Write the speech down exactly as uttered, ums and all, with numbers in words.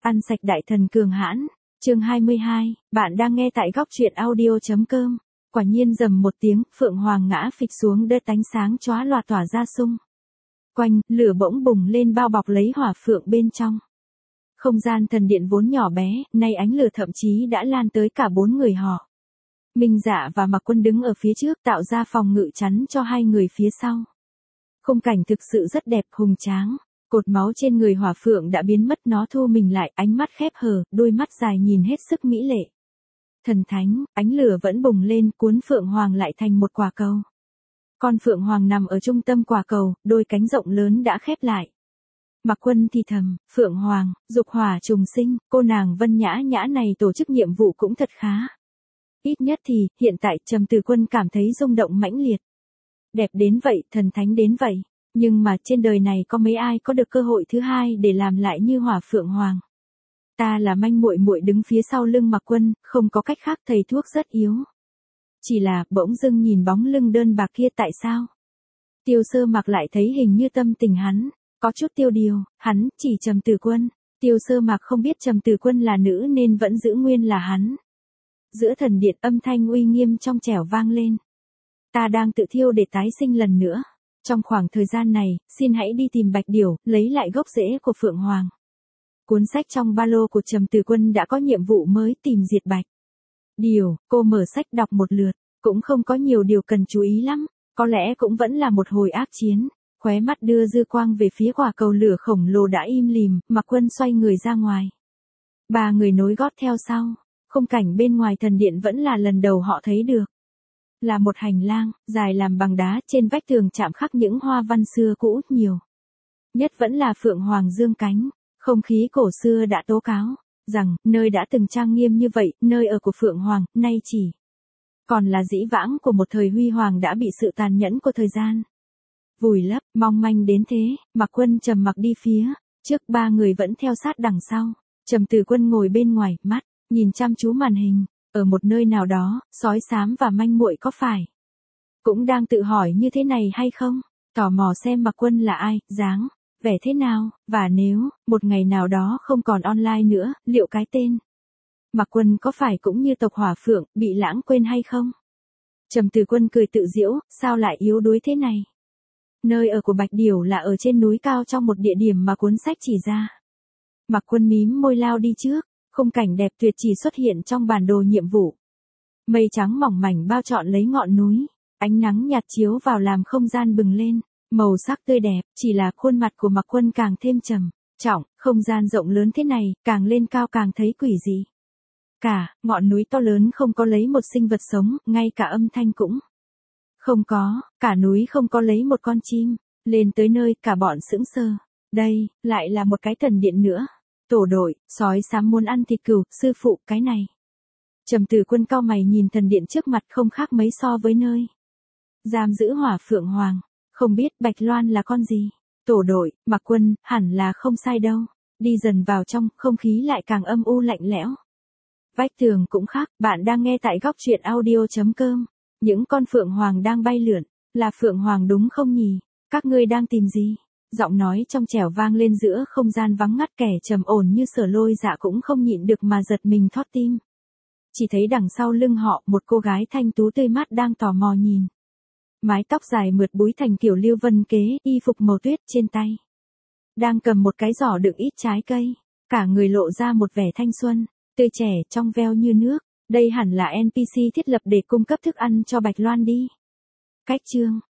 Ăn sạch đại thần cường hãn. Chương hai mươi hai, bạn đang nghe tại góc truyện audio chấm com. Quả nhiên rầm một tiếng, Phượng Hoàng ngã phịch xuống đất, ánh sáng chóa lòa tỏa ra xung quanh, lửa bỗng bùng lên bao bọc lấy hỏa phượng bên trong. Không gian thần điện vốn nhỏ bé, nay ánh lửa thậm chí đã lan tới cả bốn người họ. Minh Dạ và Mạc Quân đứng ở phía trước tạo ra phòng ngự chắn cho hai người phía sau. Khung cảnh thực sự rất đẹp, hùng tráng. Cột máu trên người hỏa phượng đã biến mất, nó thu mình lại, ánh mắt khép hờ, đôi mắt dài nhìn hết sức mỹ lệ. Thần thánh, ánh lửa vẫn bùng lên, cuốn Phượng Hoàng lại thành một quả cầu. Con Phượng Hoàng nằm ở trung tâm quả cầu, đôi cánh rộng lớn đã khép lại. Mạc Quân thì thầm, Phượng Hoàng, dục hỏa trùng sinh, cô nàng Vân Nhã Nhã này tổ chức nhiệm vụ cũng thật khá. Ít nhất thì, hiện tại Trầm Từ Quân cảm thấy rung động mãnh liệt. Đẹp đến vậy, thần thánh đến vậy. Nhưng mà trên đời này có mấy ai có được cơ hội thứ hai để làm lại như Hỏa Phượng Hoàng. Ta là manh muội muội đứng phía sau lưng Mạc Quân, không có cách khác, thầy thuốc rất yếu. Chỉ là, bỗng dưng nhìn bóng lưng đơn bạc kia, tại sao? Tiêu Sơ Mạc lại thấy hình như tâm tình hắn có chút tiêu điều, hắn chỉ Trầm Từ Quân. Tiêu Sơ Mạc không biết Trầm Từ Quân là nữ nên vẫn giữ nguyên là hắn. Giữa thần điện, âm thanh uy nghiêm trong trẻo vang lên. Ta đang tự thiêu để tái sinh lần nữa. Trong khoảng thời gian này, xin hãy đi tìm Bạch Điểu, lấy lại gốc rễ của Phượng Hoàng. Cuốn sách trong ba lô của Trầm Từ Quân đã có nhiệm vụ mới, tìm diệt Bạch Điểu. Cô mở sách đọc một lượt, cũng không có nhiều điều cần chú ý lắm, có lẽ cũng vẫn là một hồi ác chiến. Khóe mắt đưa dư quang về phía quả cầu lửa khổng lồ đã im lìm, Mạc Quân xoay người ra ngoài. Ba người nối gót theo sau, khung cảnh bên ngoài thần điện vẫn là lần đầu họ thấy được. Là một hành lang, dài làm bằng đá, trên vách tường chạm khắc những hoa văn xưa cũ nhiều. Nhất vẫn là Phượng Hoàng dương cánh, không khí cổ xưa đã tố cáo, rằng, nơi đã từng trang nghiêm như vậy, nơi ở của Phượng Hoàng, nay chỉ còn là dĩ vãng của một thời huy hoàng đã bị sự tàn nhẫn của thời gian vùi lấp, mong manh đến thế. Mạc Quân trầm mặc đi phía trước, ba người vẫn theo sát đằng sau. Trầm Từ Quân ngồi bên ngoài, mắt nhìn chăm chú màn hình. Ở một nơi nào đó, sói xám và manh muội có phải cũng đang tự hỏi như thế này hay không? Tò mò xem Mạc Quân là ai, dáng vẻ thế nào, và nếu một ngày nào đó không còn online nữa, liệu cái tên Mạc Quân có phải cũng như tộc Hỏa Phượng, bị lãng quên hay không? Trầm Từ Quân cười tự giễu, sao lại yếu đuối thế này? Nơi ở của Bạch Điểu là ở trên núi cao trong một địa điểm mà cuốn sách chỉ ra. Mạc Quân mím môi lao đi trước. Khung cảnh đẹp tuyệt chỉ xuất hiện trong bản đồ nhiệm vụ. Mây trắng mỏng mảnh bao trọn lấy ngọn núi, ánh nắng nhạt chiếu vào làm không gian bừng lên, màu sắc tươi đẹp, chỉ là khuôn mặt của Mạc Quân càng thêm trầm trọng, không gian rộng lớn thế này, càng lên cao càng thấy quỷ dị. Cả ngọn núi to lớn không có lấy một sinh vật sống, ngay cả âm thanh cũng không có, cả núi không có lấy một con chim, lên tới nơi cả bọn sững sờ. Đây, lại là một cái thần điện nữa. Tổ đội, sói xám muốn ăn thịt cừu, sư phụ, cái này. Trầm Từ Quân cau mày nhìn thần điện trước mặt, không khác mấy so với nơi giam giữ Hỏa Phượng Hoàng. Không biết Bạch Loan là con gì? Tổ đội, Mạc Quân, hẳn là không sai đâu. Đi dần vào trong, không khí lại càng âm u lạnh lẽo. Vách tường cũng khác, bạn đang nghe tại góc truyện audio chấm com. Những con Phượng Hoàng đang bay lượn, là Phượng Hoàng đúng không nhỉ? Các ngươi đang tìm gì? Giọng nói trong trẻo vang lên giữa không gian vắng ngắt, kẻ trầm ổn như Sở Lôi Dạ cũng không nhịn được mà giật mình thót tim. Chỉ thấy đằng sau lưng họ, một cô gái thanh tú tươi mát đang tò mò nhìn. Mái tóc dài mượt búi thành kiểu Lưu Vân kế, y phục màu tuyết, trên tay đang cầm một cái giỏ đựng ít trái cây, cả người lộ ra một vẻ thanh xuân, tươi trẻ, trong veo như nước. Đây hẳn là en pê xê thiết lập để cung cấp thức ăn cho Bạch Loan đi. Cách chương